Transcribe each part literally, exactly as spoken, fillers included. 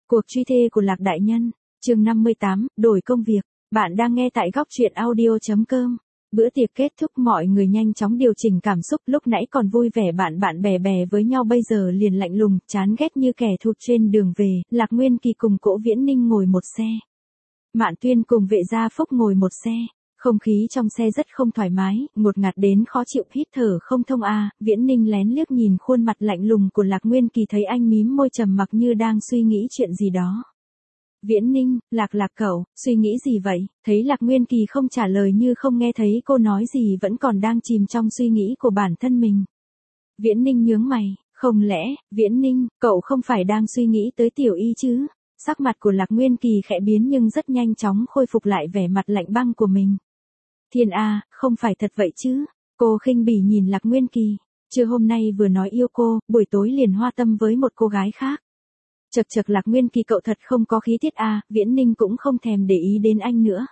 Cuộc truy thê của Lạc Đại Nhân, chương năm mươi tám, đổi công việc. Bạn đang nghe tại góc truyện audio chấm com. Bữa tiệc kết thúc, mọi người nhanh chóng điều chỉnh cảm xúc, lúc nãy còn vui vẻ bạn bạn bè bè với nhau bây giờ liền lạnh lùng, chán ghét như kẻ thù. Trên đường về, Lạc Nguyên Kỳ cùng Cỗ Viễn Ninh ngồi một xe. Mạn Tuyên cùng Vệ Gia Phúc ngồi một xe. Không khí trong xe rất không thoải mái, ngột ngạt đến khó chịu, hít thở không thông a. À. Viễn Ninh lén liếc nhìn khuôn mặt lạnh lùng của Lạc Nguyên Kỳ, thấy anh mím môi trầm mặc như đang suy nghĩ chuyện gì đó. Viễn Ninh, Lạc Lạc cậu, suy nghĩ gì vậy? Thấy Lạc Nguyên Kỳ không trả lời như không nghe thấy cô nói gì, vẫn còn đang chìm trong suy nghĩ của bản thân mình. Viễn Ninh nhướng mày, không lẽ, Viễn Ninh, cậu không phải đang suy nghĩ tới Tiểu Y chứ? Sắc mặt của Lạc Nguyên Kỳ khẽ biến nhưng rất nhanh chóng khôi phục lại vẻ mặt lạnh băng của mình. Thiên A, không phải thật vậy chứ? Cô khinh bỉ nhìn Lạc Nguyên Kỳ. Trưa hôm nay vừa nói yêu cô, buổi tối liền hoa tâm với một cô gái khác. Chật chật Lạc Nguyên Kỳ, cậu thật không có khí tiết a. Viễn Ninh cũng không thèm để ý đến anh nữa.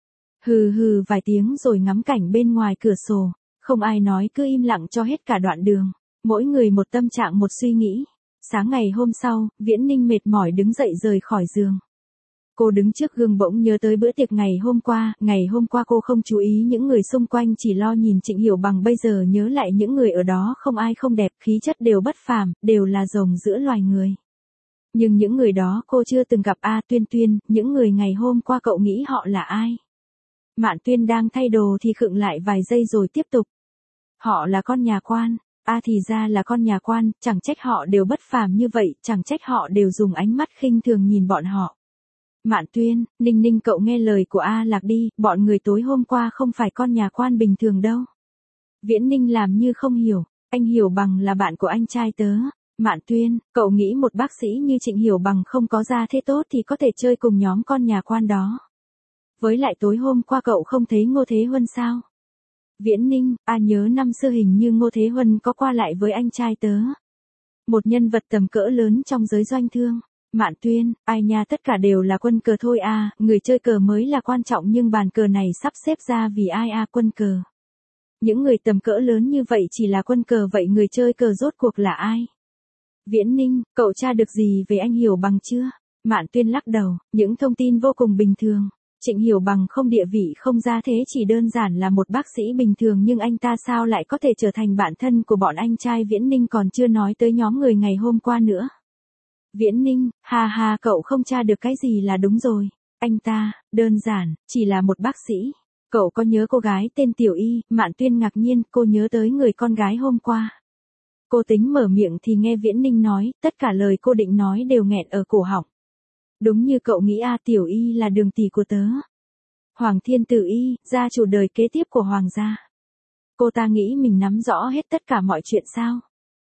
Hừ hừ vài tiếng rồi ngắm cảnh bên ngoài cửa sổ. Không ai nói, cứ im lặng cho hết cả đoạn đường. Mỗi người một tâm trạng một suy nghĩ. Sáng ngày hôm sau, Viễn Ninh mệt mỏi đứng dậy rời khỏi giường. Cô đứng trước gương bỗng nhớ tới bữa tiệc ngày hôm qua, ngày hôm qua cô không chú ý những người xung quanh, chỉ lo nhìn Trịnh Hiểu Bằng, bây giờ nhớ lại những người ở đó không ai không đẹp, khí chất đều bất phàm, đều là rồng giữa loài người. Nhưng những người đó cô chưa từng gặp a. Tuyên Tuyên, những người ngày hôm qua cậu nghĩ họ là ai? Mạn Tuyên đang thay đồ thì khựng lại vài giây rồi tiếp tục. Họ là con nhà quan. A à thì ra là con nhà quan, chẳng trách họ đều bất phàm như vậy, chẳng trách họ đều dùng ánh mắt khinh thường nhìn bọn họ. Mạn Tuyên, Ninh Ninh cậu nghe lời của A Lạc đi, bọn người tối hôm qua không phải con nhà quan bình thường đâu. Viễn Ninh làm như không hiểu, anh Hiểu Bằng là bạn của anh trai tớ. Mạn Tuyên, cậu nghĩ một bác sĩ như Trịnh Hiểu Bằng không có gia thế tốt thì có thể chơi cùng nhóm con nhà quan đó. Với lại tối hôm qua cậu không thấy Ngô Thế Huân sao? Viễn Ninh, a à nhớ năm xưa hình như Ngô Thế Huân có qua lại với anh trai tớ. Một nhân vật tầm cỡ lớn trong giới doanh thương. Mạn Tuyên, ai nha, tất cả đều là quân cờ thôi a. À, người chơi cờ mới là quan trọng nhưng bàn cờ này sắp xếp ra vì ai a. À, quân cờ. Những người tầm cỡ lớn như vậy chỉ là quân cờ, vậy người chơi cờ rốt cuộc là ai? Viễn Ninh, cậu tra được gì về anh Hiểu Bằng chưa? Mạn Tuyên lắc đầu, những thông tin vô cùng bình thường. Trịnh Hiểu Bằng không địa vị không gia thế, chỉ đơn giản là một bác sĩ bình thường, nhưng anh ta sao lại có thể trở thành bạn thân của bọn anh trai Viễn Ninh, còn chưa nói tới nhóm người ngày hôm qua nữa. Viễn Ninh, ha ha, cậu không tra được cái gì là đúng rồi. Anh ta, đơn giản, chỉ là một bác sĩ. Cậu có nhớ cô gái tên Tiểu Y? Mạn Tuyên ngạc nhiên, cô nhớ tới người con gái hôm qua. Cô tính mở miệng thì nghe Viễn Ninh nói, tất cả lời cô định nói đều nghẹn ở cổ họng. Đúng như cậu nghĩ a. À, Tiểu Y là đường tỷ của tớ. Hoàng Thiên Tử Y, gia chủ đời kế tiếp của Hoàng gia. Cô ta nghĩ mình nắm rõ hết tất cả mọi chuyện sao?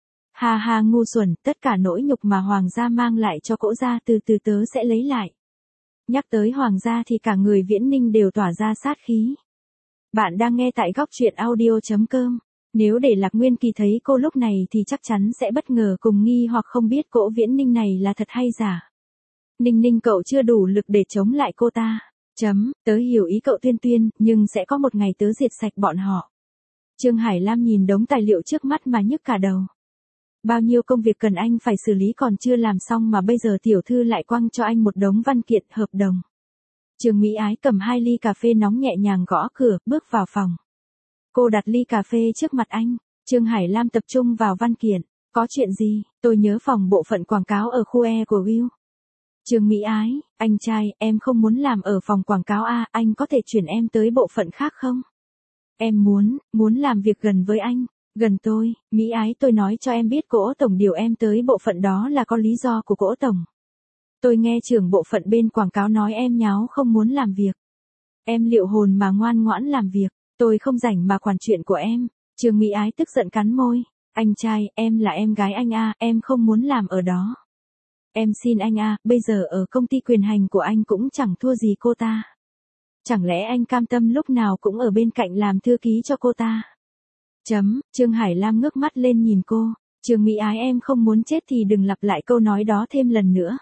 Ha ha ngu xuẩn, tất cả nỗi nhục mà Hoàng gia mang lại cho Cỗ gia từ từ tớ sẽ lấy lại. Nhắc tới Hoàng gia thì cả người Viễn Ninh đều tỏa ra sát khí. Bạn đang nghe tại góc truyện audio chấm com. Nếu để Lạc Nguyên Kỳ thấy cô lúc này thì chắc chắn sẽ bất ngờ cùng nghi hoặc không biết Cỗ Viễn Ninh này là thật hay giả. Ninh Ninh cậu chưa đủ lực để chống lại cô ta. Chấm, tớ hiểu ý cậu Tuyên Tuyên, nhưng sẽ có một ngày tớ diệt sạch bọn họ. Trương Hải Lam nhìn đống tài liệu trước mắt mà nhức cả đầu. Bao nhiêu công việc cần anh phải xử lý còn chưa làm xong mà bây giờ tiểu thư lại quăng cho anh một đống văn kiện, hợp đồng. Trương Mỹ Ái cầm hai ly cà phê nóng nhẹ nhàng gõ cửa, bước vào phòng. Cô đặt ly cà phê trước mặt anh. Trương Hải Lam tập trung vào văn kiện. Có chuyện gì? Tôi nhớ phòng bộ phận quảng cáo ở khu E của Will. Trương Mỹ Ái, anh trai, em không muốn làm ở phòng quảng cáo a, à, anh có thể chuyển em tới bộ phận khác không? Em muốn, muốn làm việc gần với anh, gần tôi. Mỹ Ái, tôi nói cho em biết Cỗ tổng điều em tới bộ phận đó là có lý do của Cỗ tổng. Tôi nghe trưởng bộ phận bên quảng cáo nói em nháo không muốn làm việc. Em liệu hồn mà ngoan ngoãn làm việc. Tôi không rảnh mà quản chuyện của em. Trương Mỹ Ái tức giận cắn môi. Anh trai, em là em gái anh a, à, em không muốn làm ở đó. Em xin anh a, à, bây giờ ở công ty quyền hành của anh cũng chẳng thua gì cô ta. Chẳng lẽ anh cam tâm lúc nào cũng ở bên cạnh làm thư ký cho cô ta? Chấm, Trương Hải Lam ngước mắt lên nhìn cô. Trương Mỹ Ái, em không muốn chết thì đừng lặp lại câu nói đó thêm lần nữa.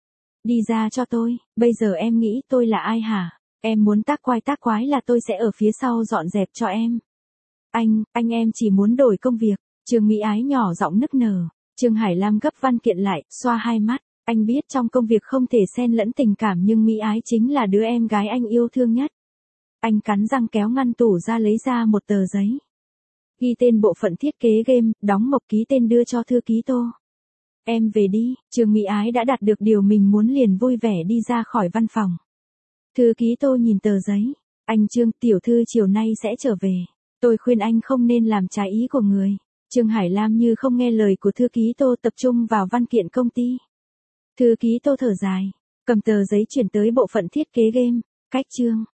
Đi ra cho tôi, bây giờ em nghĩ tôi là ai hả? Em muốn tác quái tác quái là tôi sẽ ở phía sau dọn dẹp cho em. Anh, anh em chỉ muốn đổi công việc. Trương Mỹ Ái nhỏ giọng nức nở. Trương Hải Lam gấp văn kiện lại, xoa hai mắt. Anh biết trong công việc không thể xen lẫn tình cảm nhưng Mỹ Ái chính là đứa em gái anh yêu thương nhất. Anh cắn răng kéo ngăn tủ ra lấy ra một tờ giấy. Ghi tên bộ phận thiết kế game, đóng mộc ký tên đưa cho thư ký Tô. Em về đi, Trương Mỹ Ái đã đạt được điều mình muốn liền vui vẻ đi ra khỏi văn phòng. Thư ký Tô nhìn tờ giấy. Anh Trương, tiểu thư chiều nay sẽ trở về. Tôi khuyên anh không nên làm trái ý của người. Trương Hải Lam như không nghe lời của thư ký Tô, tập trung vào văn kiện công ty. Thư ký Tô thở dài, cầm tờ giấy chuyển tới bộ phận thiết kế game. Cách Trương.